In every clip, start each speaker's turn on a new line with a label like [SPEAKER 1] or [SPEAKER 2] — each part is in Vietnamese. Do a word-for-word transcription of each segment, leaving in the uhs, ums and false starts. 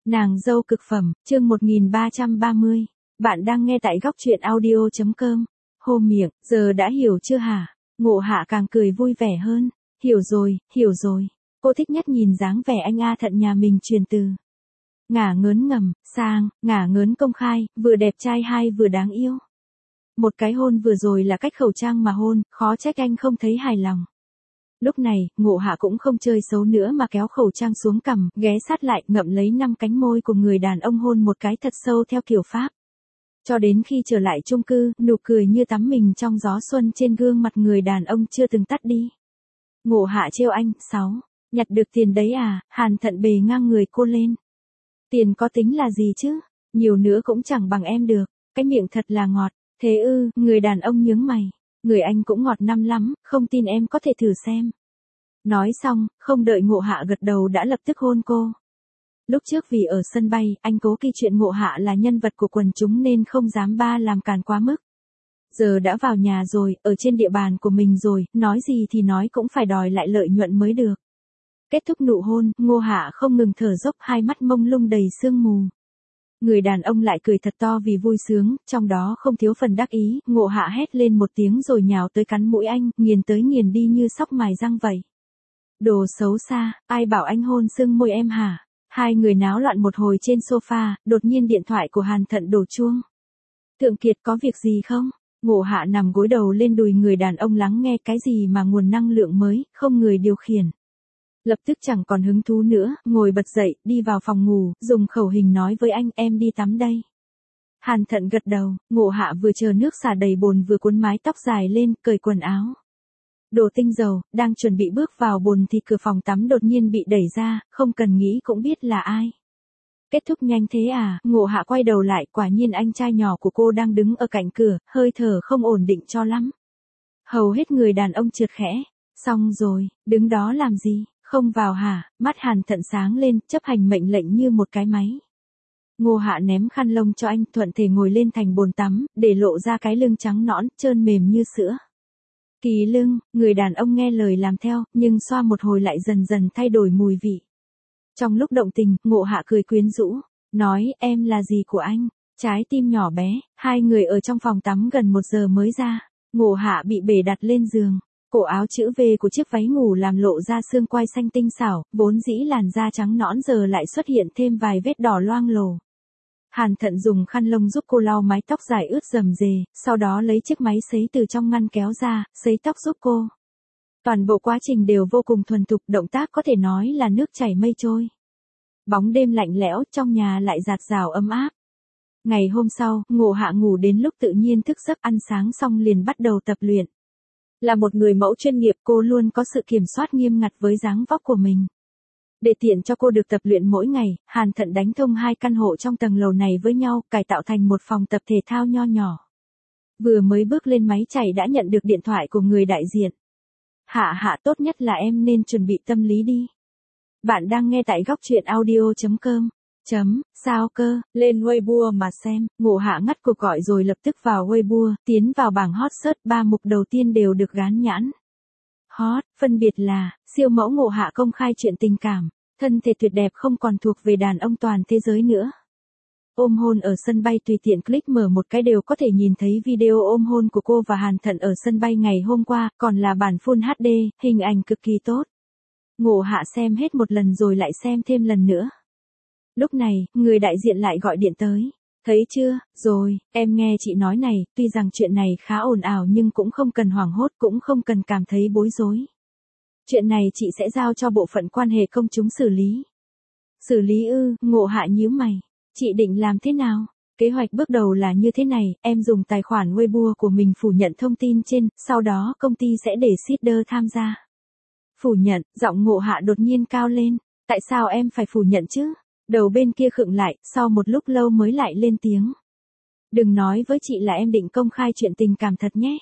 [SPEAKER 1] Nàng dâu cực phẩm, chương một nghìn ba trăm ba mươi. Bạn đang nghe tại góc truyện audio chấm com. Hô miệng, giờ đã hiểu chưa hả? Ngộ Hạ càng cười vui vẻ hơn. Hiểu rồi, hiểu rồi. Cô thích nhất nhìn dáng vẻ anh A Thận nhà mình truyền từ. Ngả ngớn ngầm, sang, ngả ngớn công khai, vừa đẹp trai hay vừa đáng yêu. Một cái hôn vừa rồi là cách khẩu trang mà hôn, khó trách anh không thấy hài lòng. Lúc này, Ngộ Hạ cũng không chơi xấu nữa mà kéo khẩu trang xuống cằm, ghé sát lại, ngậm lấy năm cánh môi của người đàn ông hôn một cái thật sâu theo kiểu Pháp. Cho đến khi trở lại chung cư, nụ cười như tắm mình trong gió xuân trên gương mặt người đàn ông chưa từng tắt đi. Ngộ Hạ trêu anh, sáu, nhặt được tiền đấy à? Hàn Thận bề ngang người cô lên. Tiền có tính là gì chứ? Nhiều nữa cũng chẳng bằng em được. Cái miệng thật là ngọt. Thế ư? Người đàn ông nhướng mày. Người anh cũng ngọt năm lắm, không tin em có thể thử xem. Nói xong, không đợi Ngộ Hạ gật đầu đã lập tức hôn cô. Lúc trước vì ở sân bay, anh cố kỳ chuyện Ngộ Hạ là nhân vật của quần chúng nên không dám ba làm càn quá mức. Giờ đã vào nhà rồi, ở trên địa bàn của mình rồi, nói gì thì nói cũng phải đòi lại lợi nhuận mới được. Kết thúc nụ hôn, Ngộ Hạ không ngừng thở dốc, hai mắt mông lung đầy sương mù. Người đàn ông lại cười thật to vì vui sướng, trong đó không thiếu phần đắc ý. Ngộ Hạ hét lên một tiếng rồi nhào tới cắn mũi anh, nghiền tới nghiền đi như sóc mài răng vậy. Đồ xấu xa, ai bảo anh hôn sưng môi em hả? Hai người náo loạn một hồi trên sofa, đột nhiên điện thoại của Hàn Thận đổ chuông. Thượng Kiệt có việc gì không? Ngộ Hạ nằm gối đầu lên đùi người đàn ông lắng nghe cái gì mà nguồn năng lượng mới, không người điều khiển. Lập tức chẳng còn hứng thú nữa, ngồi bật dậy, đi vào phòng ngủ, dùng khẩu hình nói với anh, em đi tắm đây. Hàn Thận gật đầu, Ngộ Hạ vừa chờ nước xả đầy bồn vừa cuốn mái tóc dài lên, cởi quần áo. Đổ tinh dầu, đang chuẩn bị bước vào bồn thì cửa phòng tắm đột nhiên bị đẩy ra, không cần nghĩ cũng biết là ai. Kết thúc nhanh thế à? Ngộ Hạ quay đầu lại, quả nhiên anh trai nhỏ của cô đang đứng ở cạnh cửa, hơi thở không ổn định cho lắm. Hầu hết người đàn ông trượt khẽ. Xong rồi, đứng đó làm gì? Không vào hả? Mắt Hàn Thận sáng lên, chấp hành mệnh lệnh như một cái máy. Ngộ Hạ ném khăn lông cho anh, thuận thể ngồi lên thành bồn tắm, để lộ ra cái lưng trắng nõn, trơn mềm như sữa. Kỳ lưng, người đàn ông nghe lời làm theo, nhưng xoa một hồi lại dần dần thay đổi mùi vị. Trong lúc động tình, Ngộ Hạ cười quyến rũ, nói, em là gì của anh? Trái tim nhỏ bé, hai người ở trong phòng tắm gần một giờ mới ra. Ngộ Hạ bị bể đặt lên giường. Cổ áo chữ V của chiếc váy ngủ làm lộ ra xương quai xanh tinh xảo, vốn dĩ làn da trắng nõn giờ lại xuất hiện thêm vài vết đỏ loang lổ. Hàn Thận dùng khăn lông giúp cô lau mái tóc dài ướt rầm rề, sau đó lấy chiếc máy sấy từ trong ngăn kéo ra, sấy tóc giúp cô. Toàn bộ quá trình đều vô cùng thuần thục, động tác có thể nói là nước chảy mây trôi. Bóng đêm lạnh lẽo, trong nhà lại rạt rào ấm áp. Ngày hôm sau, Ngộ Hạ ngủ đến lúc tự nhiên thức giấc, ăn sáng xong liền bắt đầu tập luyện. Là một người mẫu chuyên nghiệp, cô luôn có sự kiểm soát nghiêm ngặt với dáng vóc của mình. Để tiện cho cô được tập luyện mỗi ngày, Hàn Thận đánh thông hai căn hộ trong tầng lầu này với nhau, cải tạo thành một phòng tập thể thao nho nhỏ. Vừa mới bước lên máy chạy đã nhận được điện thoại của người đại diện. Hạ Hạ, tốt nhất là em nên chuẩn bị tâm lý đi. Bạn đang nghe tại góc truyện audio chấm com. Chấm, sao cơ, lên Weibo mà xem. Ngộ Hạ ngắt cuộc gọi rồi lập tức vào Weibo, tiến vào bảng hot search, ba mục đầu tiên đều được gán nhãn. Hot, phân biệt là, siêu mẫu Ngộ Hạ công khai chuyện tình cảm, thân thể tuyệt đẹp không còn thuộc về đàn ông toàn thế giới nữa. Ôm hôn ở sân bay, tùy tiện click mở một cái đều có thể nhìn thấy video ôm hôn của cô và Hàn Thận ở sân bay ngày hôm qua, còn là bản Full hát đê, hình ảnh cực kỳ tốt. Ngộ Hạ xem hết một lần rồi lại xem thêm lần nữa. Lúc này, người đại diện lại gọi điện tới. Thấy chưa, rồi, em nghe chị nói này, tuy rằng chuyện này khá ồn ào nhưng cũng không cần hoảng hốt, cũng không cần cảm thấy bối rối. Chuyện này chị sẽ giao cho bộ phận quan hệ công chúng xử lý. Xử lý ư? Ngộ Hạ nhíu mày. Chị định làm thế nào? Kế hoạch bước đầu là như thế này, em dùng tài khoản Weibo của mình phủ nhận thông tin trên, sau đó công ty sẽ để seeder tham gia. Phủ nhận, giọng Ngộ Hạ đột nhiên cao lên. Tại sao em phải phủ nhận chứ? Đầu bên kia khựng lại, sau một lúc lâu mới lại lên tiếng. Đừng nói với chị là em định công khai chuyện tình cảm thật nhé.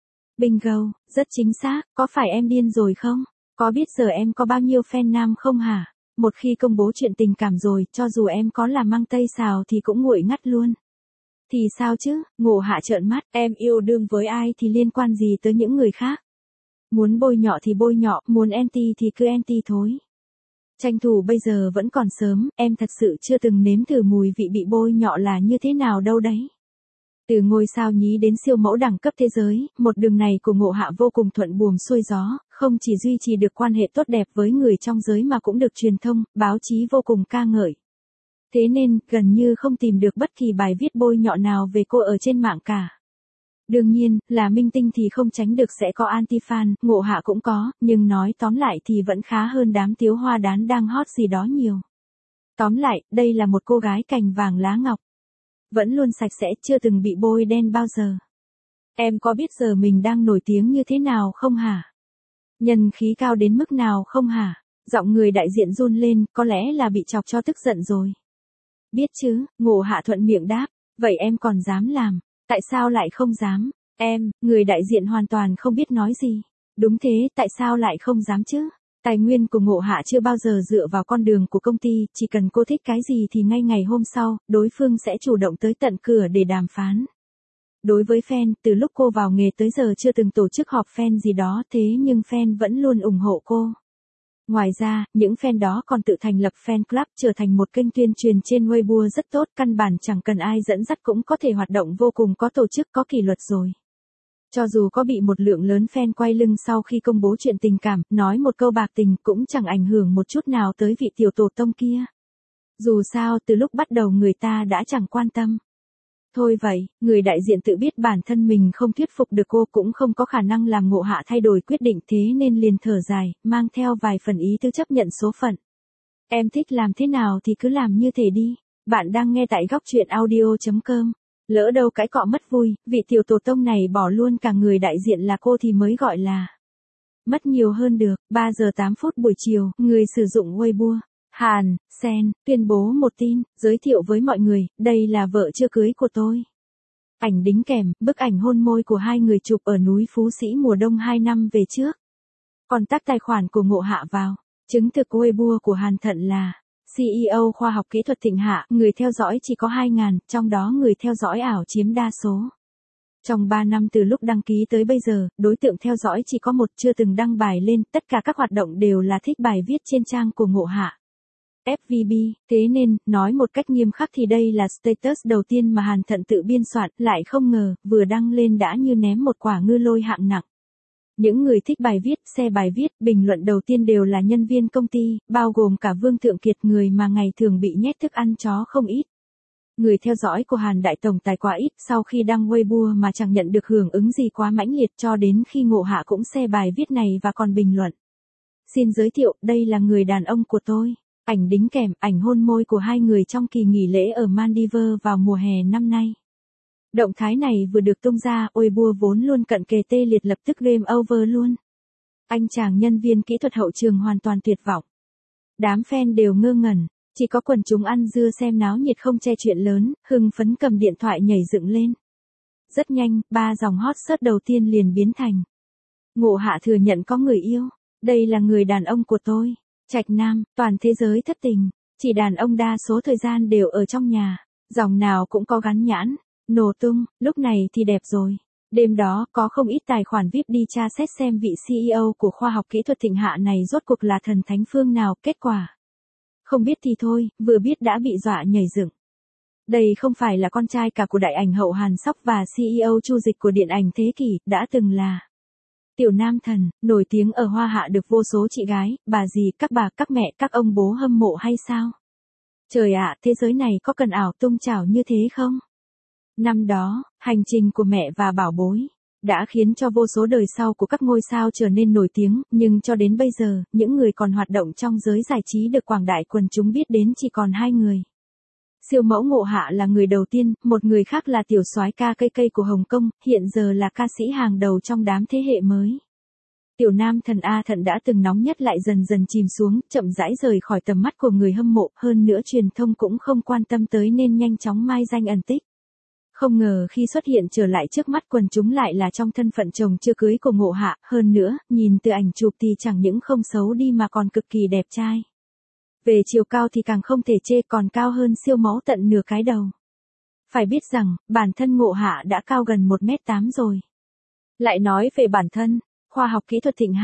[SPEAKER 1] Bingo, rất chính xác, có phải em điên rồi không? Có biết giờ em có bao nhiêu fan nam không hả? Một khi công bố chuyện tình cảm rồi, cho dù em có là mang tây xào thì cũng nguội ngắt luôn. Thì sao chứ? Ngộ Hạ trợn mắt, em yêu đương với ai thì liên quan gì tới những người khác? Muốn bôi nhọ thì bôi nhọ, muốn anti thì cứ anti thôi. Tranh thủ bây giờ vẫn còn sớm, em thật sự chưa từng nếm thử mùi vị bị bôi nhọ là như thế nào đâu đấy. Từ ngôi sao nhí đến siêu mẫu đẳng cấp thế giới, một đường này của Ngộ Hạ vô cùng thuận buồm xuôi gió, không chỉ duy trì được quan hệ tốt đẹp với người trong giới mà cũng được truyền thông, báo chí vô cùng ca ngợi. Thế nên, gần như không tìm được bất kỳ bài viết bôi nhọ nào về cô ở trên mạng cả. Đương nhiên, là minh tinh thì không tránh được sẽ có anti-fan, Ngộ Hạ cũng có, nhưng nói tóm lại thì vẫn khá hơn đám tiếu hoa đán đang hot gì đó nhiều. Tóm lại, đây là một cô gái cành vàng lá ngọc. Vẫn luôn sạch sẽ, chưa từng bị bôi đen bao giờ. Em có biết giờ mình đang nổi tiếng như thế nào không hả? Nhân khí cao đến mức nào không hả? Giọng người đại diện run lên, có lẽ là bị chọc cho tức giận rồi. Biết chứ, Ngộ Hạ thuận miệng đáp, vậy em còn dám làm, tại sao lại không dám? Em, người đại diện hoàn toàn không biết nói gì. Đúng thế, tại sao lại không dám chứ? Tài nguyên của Ngộ Hạ chưa bao giờ dựa vào con đường của công ty, chỉ cần cô thích cái gì thì ngay ngày hôm sau, đối phương sẽ chủ động tới tận cửa để đàm phán. Đối với fan, từ lúc cô vào nghề tới giờ chưa từng tổ chức họp fan gì đó, thế nhưng fan vẫn luôn ủng hộ cô. Ngoài ra, những fan đó còn tự thành lập fan club, trở thành một kênh tuyên truyền trên Weibo rất tốt, căn bản chẳng cần ai dẫn dắt cũng có thể hoạt động vô cùng có tổ chức, có kỷ luật rồi. Cho dù có bị một lượng lớn fan quay lưng sau khi công bố chuyện tình cảm, nói một câu bạc tình cũng chẳng ảnh hưởng một chút nào tới vị tiểu tổ tông kia. Dù sao, từ lúc bắt đầu người ta đã chẳng quan tâm. Thôi vậy, người đại diện tự biết bản thân mình không thuyết phục được cô, cũng không có khả năng làm Ngộ Hạ thay đổi quyết định, thế nên liền thở dài, mang theo vài phần ý tứ chấp nhận số phận. Em thích làm thế nào thì cứ làm như thế đi. Bạn đang nghe tại góc truyện audio chấm com. Lỡ đâu cái cọ mất vui, vị tiểu tổ tông này bỏ luôn cả người đại diện là cô thì mới gọi là mất nhiều hơn được. ba giờ tám phút buổi chiều, người sử dụng Weibo Hàn Sen tuyên bố một tin, giới thiệu với mọi người, đây là vợ chưa cưới của tôi. Ảnh đính kèm, bức ảnh hôn môi của hai người chụp ở núi Phú Sĩ mùa đông hai năm về trước. Còn tag tài khoản của Ngộ Hạ vào, chứng thực Weibo của Hàn Thận là xê e ô khoa học kỹ thuật Thịnh Hạ, người theo dõi chỉ có hai nghìn, trong đó người theo dõi ảo chiếm đa số. Trong ba năm từ lúc đăng ký tới bây giờ, đối tượng theo dõi chỉ có một, chưa từng đăng bài lên, tất cả các hoạt động đều là thích bài viết trên trang của Ngộ Hạ. ép vê bê, thế nên, nói một cách nghiêm khắc thì đây là status đầu tiên mà Hàn Thận tự biên soạn, lại không ngờ, vừa đăng lên đã như ném một quả ngư lôi hạng nặng. Những người thích bài viết, share bài viết, bình luận đầu tiên đều là nhân viên công ty, bao gồm cả Vương Thượng Kiệt, người mà ngày thường bị nhét thức ăn chó không ít. Người theo dõi của Hàn Đại Tổng Tài quá ít, sau khi đăng Weibo mà chẳng nhận được hưởng ứng gì quá mãnh liệt, cho đến khi Ngộ Hạ cũng share bài viết này và còn bình luận. Xin giới thiệu, đây là người đàn ông của tôi. Ảnh đính kèm, ảnh hôn môi của hai người trong kỳ nghỉ lễ ở Maldives vào mùa hè năm nay. Động thái này vừa được tung ra, Weibo vốn luôn cận kề tê liệt lập tức game over luôn. Anh chàng nhân viên kỹ thuật hậu trường hoàn toàn tuyệt vọng. Đám fan đều ngơ ngẩn, chỉ có quần chúng ăn dưa xem náo nhiệt không che chuyện lớn, hưng phấn cầm điện thoại nhảy dựng lên. Rất nhanh, ba dòng hot search đầu tiên liền biến thành: Ngộ Hạ thừa nhận có người yêu, đây là người đàn ông của tôi. Trạch nam, toàn thế giới thất tình, chỉ đàn ông đa số thời gian đều ở trong nhà, dòng nào cũng có gắn nhãn, nổ tung, lúc này thì đẹp rồi. Đêm đó, có không ít tài khoản vi ai pi đi tra xét xem vị xê e ô của khoa học kỹ thuật Thịnh Hạ này rốt cuộc là thần thánh phương nào, kết quả. Không biết thì thôi, vừa biết đã bị dọa nhảy dựng. Đây không phải là con trai cả của đại ảnh hậu Hàn Sóc và xê e ô Chu Dịch của điện ảnh thế kỷ, đã từng là tiểu nam thần, nổi tiếng ở Hoa Hạ được vô số chị gái, bà dì, các bà, các mẹ, các ông bố hâm mộ hay sao? Trời ạ, thế giới này có cần ảo tung chảo như thế không? Năm đó, hành trình của mẹ và bảo bối đã khiến cho vô số đời sau của các ngôi sao trở nên nổi tiếng, nhưng cho đến bây giờ, những người còn hoạt động trong giới giải trí được quảng đại quần chúng biết đến chỉ còn hai người. Siêu mẫu Ngộ Hạ là người đầu tiên, một người khác là tiểu soái ca cây cây của Hồng Kông, hiện giờ là ca sĩ hàng đầu trong đám thế hệ mới. Tiểu nam thần A Thận đã từng nóng nhất lại dần dần chìm xuống, chậm rãi rời khỏi tầm mắt của người hâm mộ, hơn nữa truyền thông cũng không quan tâm tới nên nhanh chóng mai danh ẩn tích. Không ngờ khi xuất hiện trở lại trước mắt quần chúng lại là trong thân phận chồng chưa cưới của Ngộ Hạ, hơn nữa, nhìn từ ảnh chụp thì chẳng những không xấu đi mà còn cực kỳ đẹp trai. Về chiều cao thì càng không thể chê, còn cao hơn siêu mẫu tận nửa cái đầu. Phải biết rằng, bản thân Ngộ Hạ đã cao gần một mét tám rồi. Lại nói về bản thân, khoa học kỹ thuật Thịnh Hạ,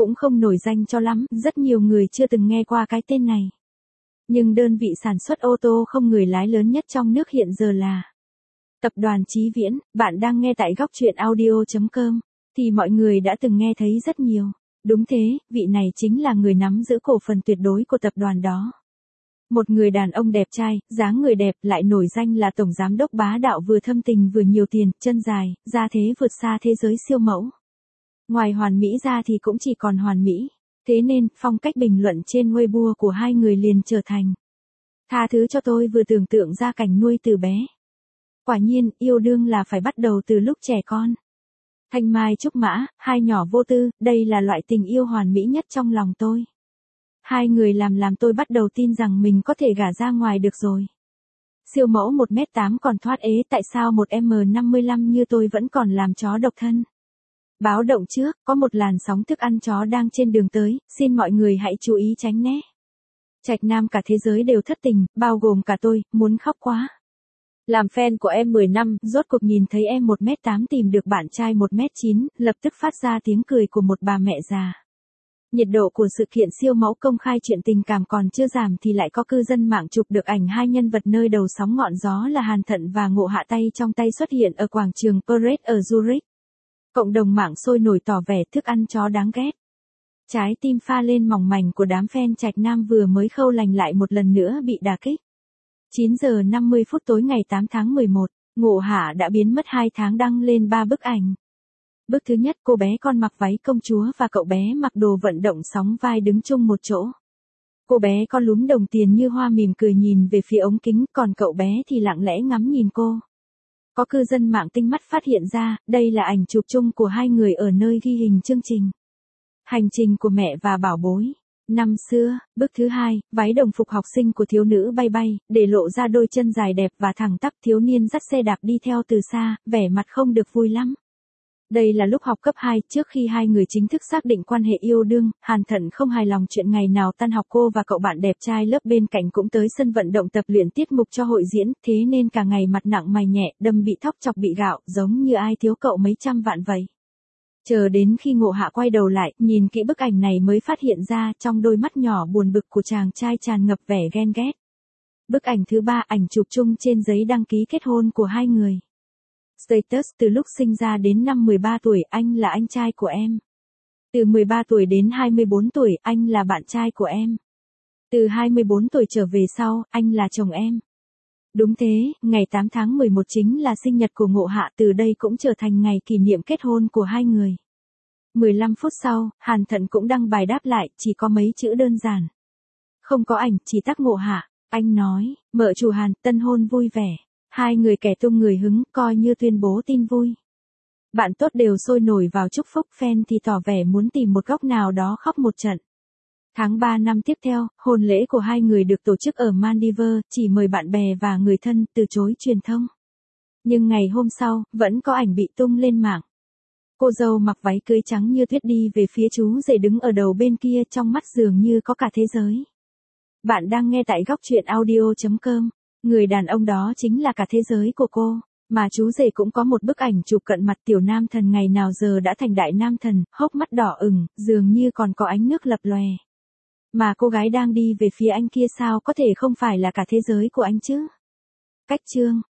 [SPEAKER 1] cũng không nổi danh cho lắm, rất nhiều người chưa từng nghe qua cái tên này. Nhưng đơn vị sản xuất ô tô không người lái lớn nhất trong nước hiện giờ là Tập đoàn Chí Viễn. Bạn đang nghe tại góc truyện audio chấm com, thì mọi người đã từng nghe thấy rất nhiều. Đúng thế, vị này chính là người nắm giữ cổ phần tuyệt đối của tập đoàn đó. Một người đàn ông đẹp trai, dáng người đẹp, lại nổi danh là tổng giám đốc bá đạo, vừa thâm tình vừa nhiều tiền, chân dài, ra thế vượt xa thế giới siêu mẫu. Ngoài hoàn mỹ ra thì cũng chỉ còn hoàn mỹ. Thế nên, phong cách bình luận trên Weibo của hai người liền trở thành: tha thứ cho tôi vừa tưởng tượng ra cảnh nuôi từ bé. Quả nhiên, yêu đương là phải bắt đầu từ lúc trẻ con. Thanh mai trúc mã, hai nhỏ vô tư, đây là loại tình yêu hoàn mỹ nhất trong lòng tôi. Hai người làm làm tôi bắt đầu tin rằng mình có thể gả ra ngoài được rồi. Siêu mẫu một mét tám còn thoát ế, tại sao một em năm mươi lăm như tôi vẫn còn làm chó độc thân? Báo động trước, có một làn sóng thức ăn chó đang trên đường tới, xin mọi người hãy chú ý tránh né. Trạch nam cả thế giới đều thất tình, bao gồm cả tôi, muốn khóc quá. Làm fan của em mười năm, rốt cuộc nhìn thấy em một mét tám tìm được bạn trai một mét chín, lập tức phát ra tiếng cười của một bà mẹ già. Nhiệt độ của sự kiện siêu mẫu công khai chuyện tình cảm còn chưa giảm thì lại có cư dân mạng chụp được ảnh hai nhân vật nơi đầu sóng ngọn gió là Hàn Thận và Ngộ Hạ tay trong tay xuất hiện ở quảng trường Parade ở Zurich. Cộng đồng mạng sôi nổi tỏ vẻ thức ăn chó đáng ghét. Trái tim pha lên mỏng mảnh của đám fan Trạch Nam vừa mới khâu lành lại một lần nữa bị đả kích. chín giờ năm mươi phút tối ngày tám tháng mười một, Ngộ Hạ đã biến mất hai tháng đăng lên ba bức ảnh. Bức thứ nhất, cô bé con mặc váy công chúa và cậu bé mặc đồ vận động sóng vai đứng chung một chỗ. Cô bé con lúm đồng tiền như hoa mỉm cười nhìn về phía ống kính, còn cậu bé thì lặng lẽ ngắm nhìn cô. Có cư dân mạng tinh mắt phát hiện ra, đây là ảnh chụp chung của hai người ở nơi ghi hình chương trình Hành trình của mẹ và bảo bối. Năm xưa, bức thứ hai, váy đồng phục học sinh của thiếu nữ bay bay, để lộ ra đôi chân dài đẹp và thẳng tắp, thiếu niên dắt xe đạp đi theo từ xa, vẻ mặt không được vui lắm. Đây là lúc học cấp hai, trước khi hai người chính thức xác định quan hệ yêu đương, Hàn Thận không hài lòng chuyện ngày nào tan học cô và cậu bạn đẹp trai lớp bên cạnh cũng tới sân vận động tập luyện tiết mục cho hội diễn, thế nên cả ngày mặt nặng mày nhẹ, đâm bị thóc chọc bị gạo, giống như ai thiếu cậu mấy trăm vạn vậy. Chờ đến khi Ngộ Hạ quay đầu lại, nhìn kỹ bức ảnh này mới phát hiện ra, trong đôi mắt nhỏ buồn bực của chàng trai tràn ngập vẻ ghen ghét. Bức ảnh thứ ba, ảnh chụp chung trên giấy đăng ký kết hôn của hai người. Status: từ lúc sinh ra đến năm mười ba tuổi, anh là anh trai của em. Từ mười ba tuổi đến hai mươi bốn tuổi, anh là bạn trai của em. Từ hai mươi bốn tuổi trở về sau, anh là chồng em. Đúng thế, ngày tám tháng mười một chính là sinh nhật của Ngộ Hạ, từ đây cũng trở thành ngày kỷ niệm kết hôn của hai người. mười lăm phút sau, Hàn Thận cũng đăng bài đáp lại, chỉ có mấy chữ đơn giản. Không có ảnh, chỉ tag Ngộ Hạ. Anh nói, mợ chủ Hàn, tân hôn vui vẻ. Hai người kẻ tung người hứng, coi như tuyên bố tin vui. Bạn tốt đều sôi nổi vào chúc phúc, fan thì tỏ vẻ muốn tìm một góc nào đó khóc một trận. Tháng ba năm tiếp theo, hôn lễ của hai người được tổ chức ở Maldives, chỉ mời bạn bè và người thân, từ chối truyền thông. Nhưng ngày hôm sau, vẫn có ảnh bị tung lên mạng. Cô dâu mặc váy cưới trắng như tuyết đi về phía chú rể đứng ở đầu bên kia, trong mắt dường như có cả thế giới. Bạn đang nghe tại góc truyện audio chấm com. Người đàn ông đó chính là cả thế giới của cô, mà chú rể cũng có một bức ảnh chụp cận mặt tiểu nam thần ngày nào giờ đã thành đại nam thần, hốc mắt đỏ ửng, dường như còn có ánh nước lập lòe. Mà cô gái đang đi về phía anh kia sao có thể không phải là cả thế giới của anh chứ? Cách chương